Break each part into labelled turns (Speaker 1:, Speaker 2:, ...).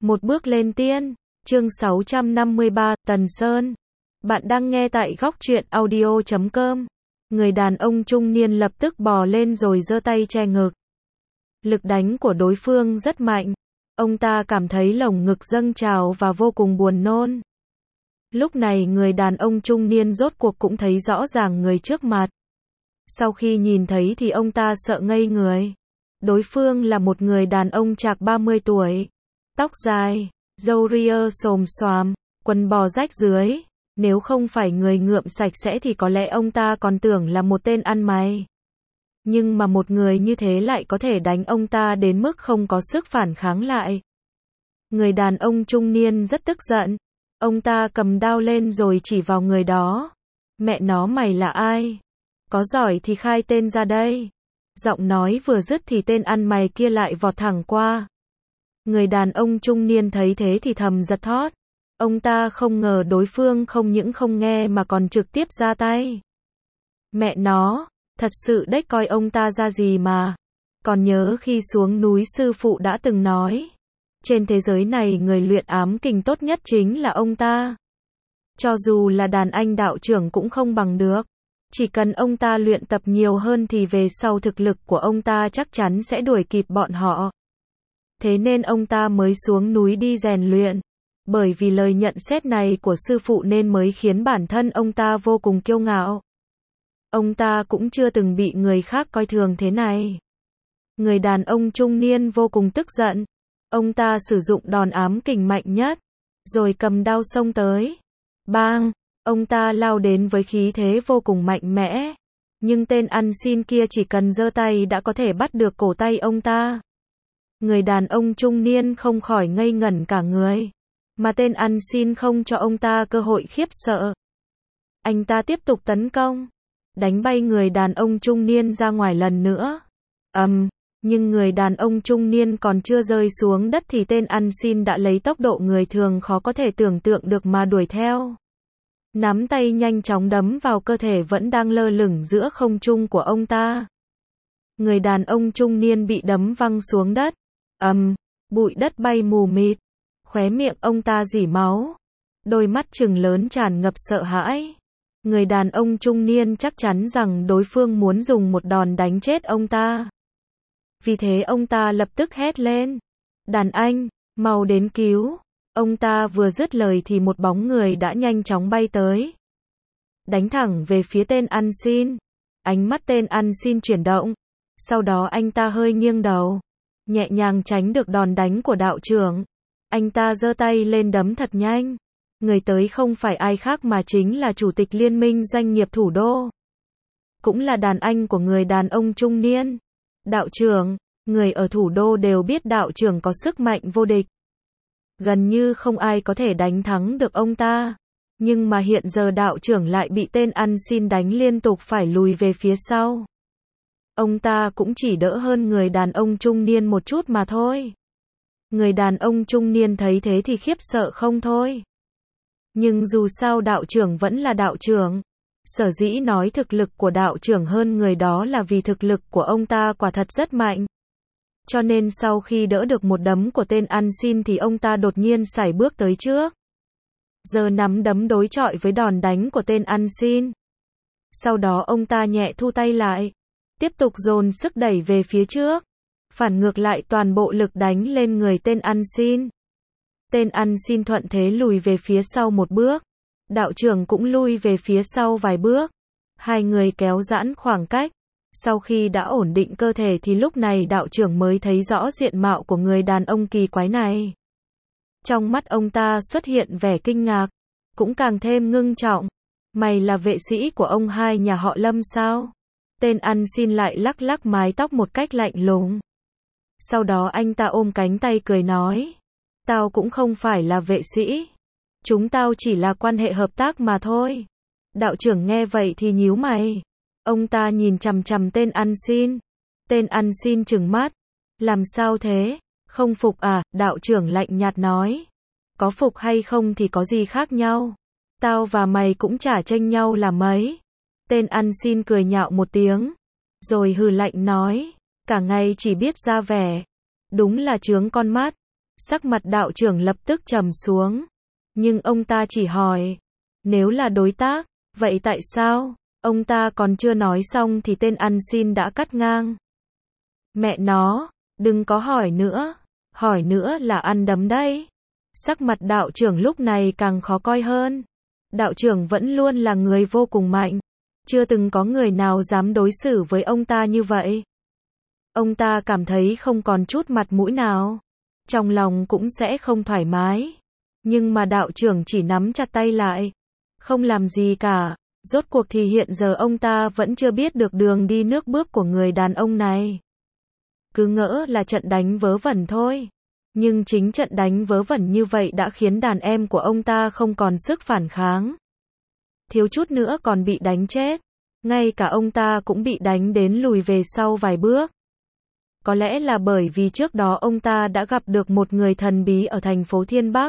Speaker 1: Một bước lên tiên, chương 653, Tần Sơn. Bạn đang nghe tại góc truyện audio.com. Người đàn ông trung niên lập tức bò lên rồi giơ tay che ngực. Lực đánh của đối phương rất mạnh. Ông ta cảm thấy lồng ngực dâng trào và vô cùng buồn nôn. Lúc này người đàn ông trung niên rốt cuộc cũng thấy rõ ràng người trước mặt. Sau khi nhìn thấy thì ông ta sợ ngây người. Đối phương là một người đàn ông chạc 30 tuổi. Tóc dài, râu ria xồm xoàm, quần bò rách dưới. Nếu không phải người ngượm sạch sẽ thì có lẽ ông ta còn tưởng là một tên ăn mày. Nhưng mà một người như thế lại có thể đánh ông ta đến mức không có sức phản kháng lại. Người đàn ông trung niên rất tức giận. Ông ta cầm đao lên rồi chỉ vào người đó. Mẹ nó, mày là ai? Có giỏi thì khai tên ra đây. Giọng nói vừa dứt thì tên ăn mày kia lại vọt thẳng qua. Người đàn ông trung niên thấy thế thì thầm giật thót. Ông ta không ngờ đối phương không những không nghe mà còn trực tiếp ra tay. Mẹ nó, thật sự đếch coi ông ta ra gì mà. Còn nhớ khi xuống núi sư phụ đã từng nói. Trên thế giới này người luyện ám kình tốt nhất chính là ông ta. Cho dù là đàn anh đạo trưởng cũng không bằng được. Chỉ cần ông ta luyện tập nhiều hơn thì về sau thực lực của ông ta chắc chắn sẽ đuổi kịp bọn họ. Thế nên ông ta mới xuống núi đi rèn luyện. Bởi vì lời nhận xét này của sư phụ nên mới khiến bản thân ông ta vô cùng kiêu ngạo. Ông ta cũng chưa từng bị người khác coi thường thế này. Người đàn ông trung niên vô cùng tức giận. Ông ta sử dụng đòn ám kình mạnh nhất. Rồi cầm đao xông tới. Bang! Ông ta lao đến với khí thế vô cùng mạnh mẽ. Nhưng tên ăn xin kia chỉ cần giơ tay đã có thể bắt được cổ tay ông ta. Người đàn ông trung niên không khỏi ngây ngẩn cả người. Mà tên ăn xin không cho ông ta cơ hội khiếp sợ. Anh ta tiếp tục tấn công. Đánh bay người đàn ông trung niên ra ngoài lần nữa. Nhưng người đàn ông trung niên còn chưa rơi xuống đất thì tên ăn xin đã lấy tốc độ người thường khó có thể tưởng tượng được mà đuổi theo. Nắm tay nhanh chóng đấm vào cơ thể vẫn đang lơ lửng giữa không trung của ông ta. Người đàn ông trung niên bị đấm văng xuống đất. Bụi đất bay mù mịt. Khóe miệng ông ta rỉ máu. Đôi mắt trừng lớn tràn ngập sợ hãi. Người đàn ông trung niên chắc chắn rằng đối phương muốn dùng một đòn đánh chết ông ta. Vì thế ông ta lập tức hét lên. Đàn anh, mau đến cứu. Ông ta vừa dứt lời thì một bóng người đã nhanh chóng bay tới. Đánh thẳng về phía tên ăn xin. Ánh mắt tên ăn xin chuyển động. Sau đó anh ta hơi nghiêng đầu. Nhẹ nhàng tránh được đòn đánh của đạo trưởng. Anh ta giơ tay lên đấm thật nhanh. Người tới không phải ai khác mà chính là chủ tịch liên minh doanh nghiệp thủ đô. Cũng là đàn anh của người đàn ông trung niên. Đạo trưởng, người ở thủ đô đều biết đạo trưởng có sức mạnh vô địch. Gần như không ai có thể đánh thắng được ông ta. Nhưng mà hiện giờ đạo trưởng lại bị tên ăn xin đánh liên tục phải lùi về phía sau. Ông ta cũng chỉ đỡ hơn người đàn ông trung niên một chút mà thôi. Người đàn ông trung niên thấy thế thì khiếp sợ không thôi. Nhưng dù sao đạo trưởng vẫn là đạo trưởng. Sở dĩ nói thực lực của đạo trưởng hơn người đó là vì thực lực của ông ta quả thật rất mạnh. Cho nên sau khi đỡ được một đấm của tên ăn xin thì ông ta đột nhiên sải bước tới trước. Giờ nắm đấm đối chọi với đòn đánh của tên ăn xin. Sau đó ông ta nhẹ thu tay lại. Tiếp tục dồn sức đẩy về phía trước. Phản ngược lại toàn bộ lực đánh lên người tên ăn xin. Tên ăn xin thuận thế lùi về phía sau một bước. Đạo trưởng cũng lui về phía sau vài bước. Hai người kéo giãn khoảng cách. Sau khi đã ổn định cơ thể thì lúc này đạo trưởng mới thấy rõ diện mạo của người đàn ông kỳ quái này. Trong mắt ông ta xuất hiện vẻ kinh ngạc. Cũng càng thêm ngưng trọng. Mày là vệ sĩ của ông hai nhà họ Lâm sao? Tên ăn xin lại lắc lắc mái tóc một cách lạnh lùng. Sau đó anh ta ôm cánh tay cười nói. Tao cũng không phải là vệ sĩ. Chúng tao chỉ là quan hệ hợp tác mà thôi. Đạo trưởng nghe vậy thì nhíu mày. Ông ta nhìn chằm chằm tên ăn xin. Tên ăn xin trừng mắt. Làm sao thế? Không phục à? Đạo trưởng lạnh nhạt nói. Có phục hay không thì có gì khác nhau. Tao và mày cũng chả chênh nhau là mấy. Tên ăn xin cười nhạo một tiếng. Rồi hừ lạnh nói. Cả ngày chỉ biết ra vẻ. Đúng là chướng con mắt. Sắc mặt đạo trưởng lập tức trầm xuống. Nhưng ông ta chỉ hỏi, nếu là đối tác, vậy tại sao? Ông ta còn chưa nói xong thì tên ăn xin đã cắt ngang. Mẹ nó, đừng có hỏi nữa là ăn đấm đấy. Sắc mặt đạo trưởng lúc này càng khó coi hơn. Đạo trưởng vẫn luôn là người vô cùng mạnh. Chưa từng có người nào dám đối xử với ông ta như vậy. Ông ta cảm thấy không còn chút mặt mũi nào. Trong lòng cũng sẽ không thoải mái. Nhưng mà đạo trưởng chỉ nắm chặt tay lại. Không làm gì cả. Rốt cuộc thì hiện giờ ông ta vẫn chưa biết được đường đi nước bước của người đàn ông này. Cứ ngỡ là trận đánh vớ vẩn thôi. Nhưng chính trận đánh vớ vẩn như vậy đã khiến đàn em của ông ta không còn sức phản kháng. Thiếu chút nữa còn bị đánh chết. Ngay cả ông ta cũng bị đánh đến lùi về sau vài bước. Có lẽ là bởi vì trước đó ông ta đã gặp được một người thần bí ở thành phố Thiên Bắc.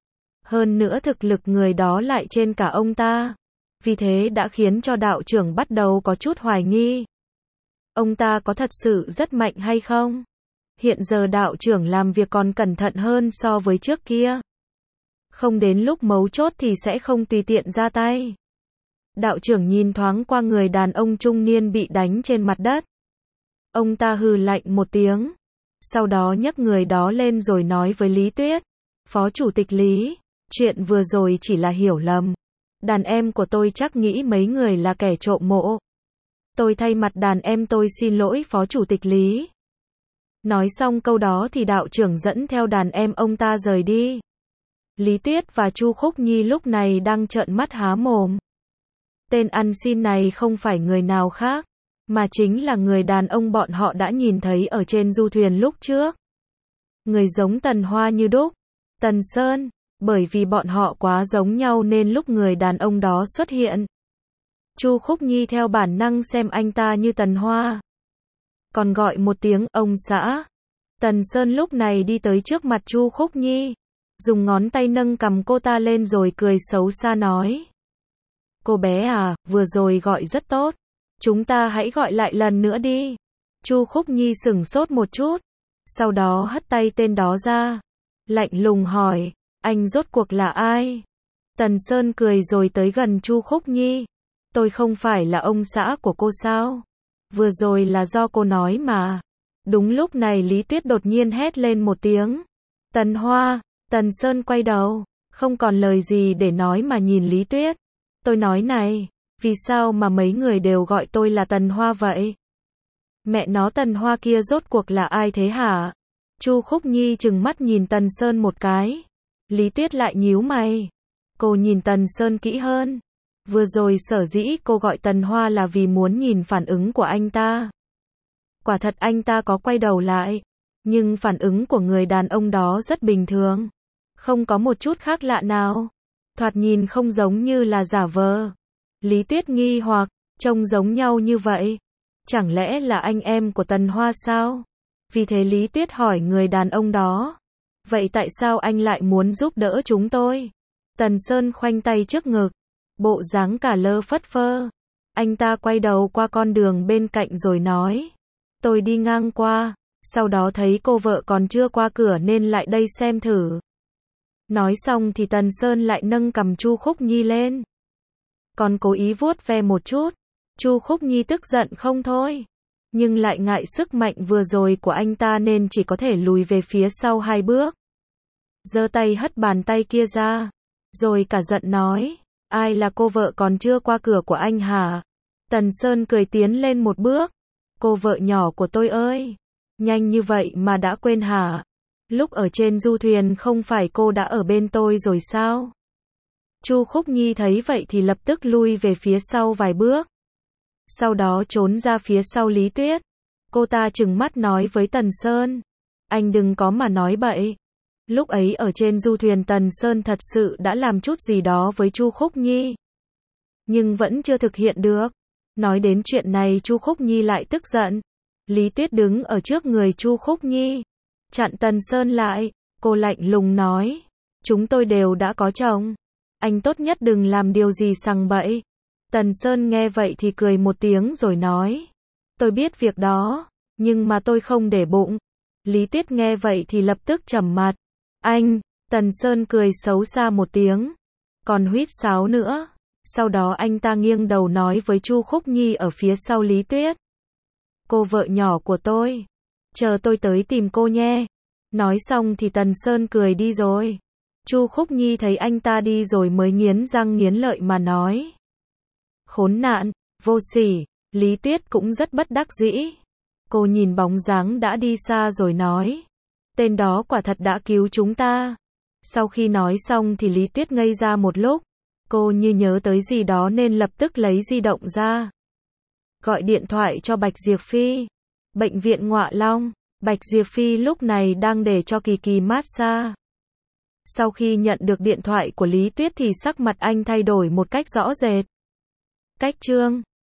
Speaker 1: Hơn nữa thực lực người đó lại trên cả ông ta. Vì thế đã khiến cho đạo trưởng bắt đầu có chút hoài nghi. Ông ta có thật sự rất mạnh hay không? Hiện giờ đạo trưởng làm việc còn cẩn thận hơn so với trước kia. Không đến lúc mấu chốt thì sẽ không tùy tiện ra tay. Đạo trưởng nhìn thoáng qua người đàn ông trung niên bị đánh trên mặt đất. Ông ta hừ lạnh một tiếng. Sau đó nhấc người đó lên rồi nói với Lý Tuyết. Phó chủ tịch Lý, chuyện vừa rồi chỉ là hiểu lầm. Đàn em của tôi chắc nghĩ mấy người là kẻ trộm mộ. Tôi thay mặt đàn em tôi xin lỗi phó chủ tịch Lý. Nói xong câu đó thì đạo trưởng dẫn theo đàn em ông ta rời đi. Lý Tuyết và Chu Khúc Nhi lúc này đang trợn mắt há mồm. Tên ăn xin này không phải người nào khác, mà chính là người đàn ông bọn họ đã nhìn thấy ở trên du thuyền lúc trước. Người giống Tần Hoa như đúc, Tần Sơn, bởi vì bọn họ quá giống nhau nên lúc người đàn ông đó xuất hiện, Chu Khúc Nhi theo bản năng xem anh ta như Tần Hoa. Còn gọi một tiếng ông xã. Tần Sơn lúc này đi tới trước mặt Chu Khúc Nhi, dùng ngón tay nâng cằm cô ta lên rồi cười xấu xa nói. Cô bé à, vừa rồi gọi rất tốt. Chúng ta hãy gọi lại lần nữa đi. Chu Khúc Nhi sửng sốt một chút, sau đó hất tay tên đó ra. Lạnh lùng hỏi, anh rốt cuộc là ai? Tần Sơn cười rồi tới gần Chu Khúc Nhi. Tôi không phải là ông xã của cô sao? Vừa rồi là do cô nói mà. Đúng lúc này Lý Tuyết đột nhiên hét lên một tiếng. Tần Hoa, Tần Sơn quay đầu, không còn lời gì để nói mà nhìn Lý Tuyết. Tôi nói này, vì sao mà mấy người đều gọi tôi là Tần Hoa vậy? Mẹ nó Tần Hoa kia rốt cuộc là ai thế hả? Chu Khúc Nhi trừng mắt nhìn Tần Sơn một cái. Lý Tuyết lại nhíu mày. Cô nhìn Tần Sơn kỹ hơn. Vừa rồi sở dĩ cô gọi Tần Hoa là vì muốn nhìn phản ứng của anh ta. Quả thật anh ta có quay đầu lại. Nhưng phản ứng của người đàn ông đó rất bình thường. Không có một chút khác lạ nào. Thoạt nhìn không giống như là giả vờ. Lý Tuyết nghi hoặc, trông giống nhau như vậy. Chẳng lẽ là anh em của Tần Hoa sao? Vì thế Lý Tuyết hỏi người đàn ông đó. Vậy tại sao anh lại muốn giúp đỡ chúng tôi? Tần Sơn khoanh tay trước ngực. Bộ dáng cả lơ phất phơ. Anh ta quay đầu qua con đường bên cạnh rồi nói. Tôi đi ngang qua, sau đó thấy cô vợ còn chưa qua cửa nên lại đây xem thử. Nói xong thì Tần Sơn lại nâng cằm Chu Khúc Nhi lên. Còn cố ý vuốt ve một chút. Chu Khúc Nhi tức giận không thôi. Nhưng lại ngại sức mạnh vừa rồi của anh ta nên chỉ có thể lùi về phía sau 2 bước. Giơ tay hất bàn tay kia ra. Rồi cả giận nói. Ai là cô vợ còn chưa qua cửa của anh hả? Tần Sơn cười tiến lên một bước. Cô vợ nhỏ của tôi ơi. Nhanh như vậy mà đã quên hả? Lúc ở trên du thuyền không phải cô đã ở bên tôi rồi sao? Chu Khúc Nhi thấy vậy thì lập tức lui về phía sau vài bước. Sau đó trốn ra phía sau Lý Tuyết. Cô ta trừng mắt nói với Tần Sơn. Anh đừng có mà nói bậy. Lúc ấy ở trên du thuyền Tần Sơn thật sự đã làm chút gì đó với Chu Khúc Nhi. Nhưng vẫn chưa thực hiện được. Nói đến chuyện này Chu Khúc Nhi lại tức giận. Lý Tuyết đứng ở trước người Chu Khúc Nhi. Chặn Tần Sơn lại. Cô lạnh lùng nói. Chúng tôi đều đã có chồng. Anh tốt nhất đừng làm điều gì sằng bậy. Tần Sơn nghe vậy thì cười một tiếng rồi nói. Tôi biết việc đó. Nhưng mà tôi không để bụng. Lý Tuyết nghe vậy thì lập tức trầm mặt. Anh, Tần Sơn cười xấu xa một tiếng, còn huýt sáo nữa. Sau đó anh ta nghiêng đầu nói với Chu Khúc Nhi ở phía sau Lý Tuyết. Cô vợ nhỏ của tôi, chờ tôi tới tìm cô nhé. Nói xong thì Tần Sơn cười đi rồi. Chu Khúc Nhi thấy anh ta đi rồi mới nghiến răng nghiến lợi mà nói. Khốn nạn, vô sỉ. Lý Tuyết cũng rất bất đắc dĩ. Cô nhìn bóng dáng đã đi xa rồi nói. Tên đó quả thật đã cứu chúng ta. Sau khi nói xong thì Lý Tuyết ngây ra một lúc. Cô như nhớ tới gì đó nên lập tức lấy di động ra. Gọi điện thoại cho Bạch Diệp Phi. Bệnh viện Ngọa Long. Bạch Diệp Phi lúc này đang để cho Kỳ Kỳ massage. Sau khi nhận được điện thoại của Lý Tuyết thì sắc mặt anh thay đổi một cách rõ rệt. Cách chương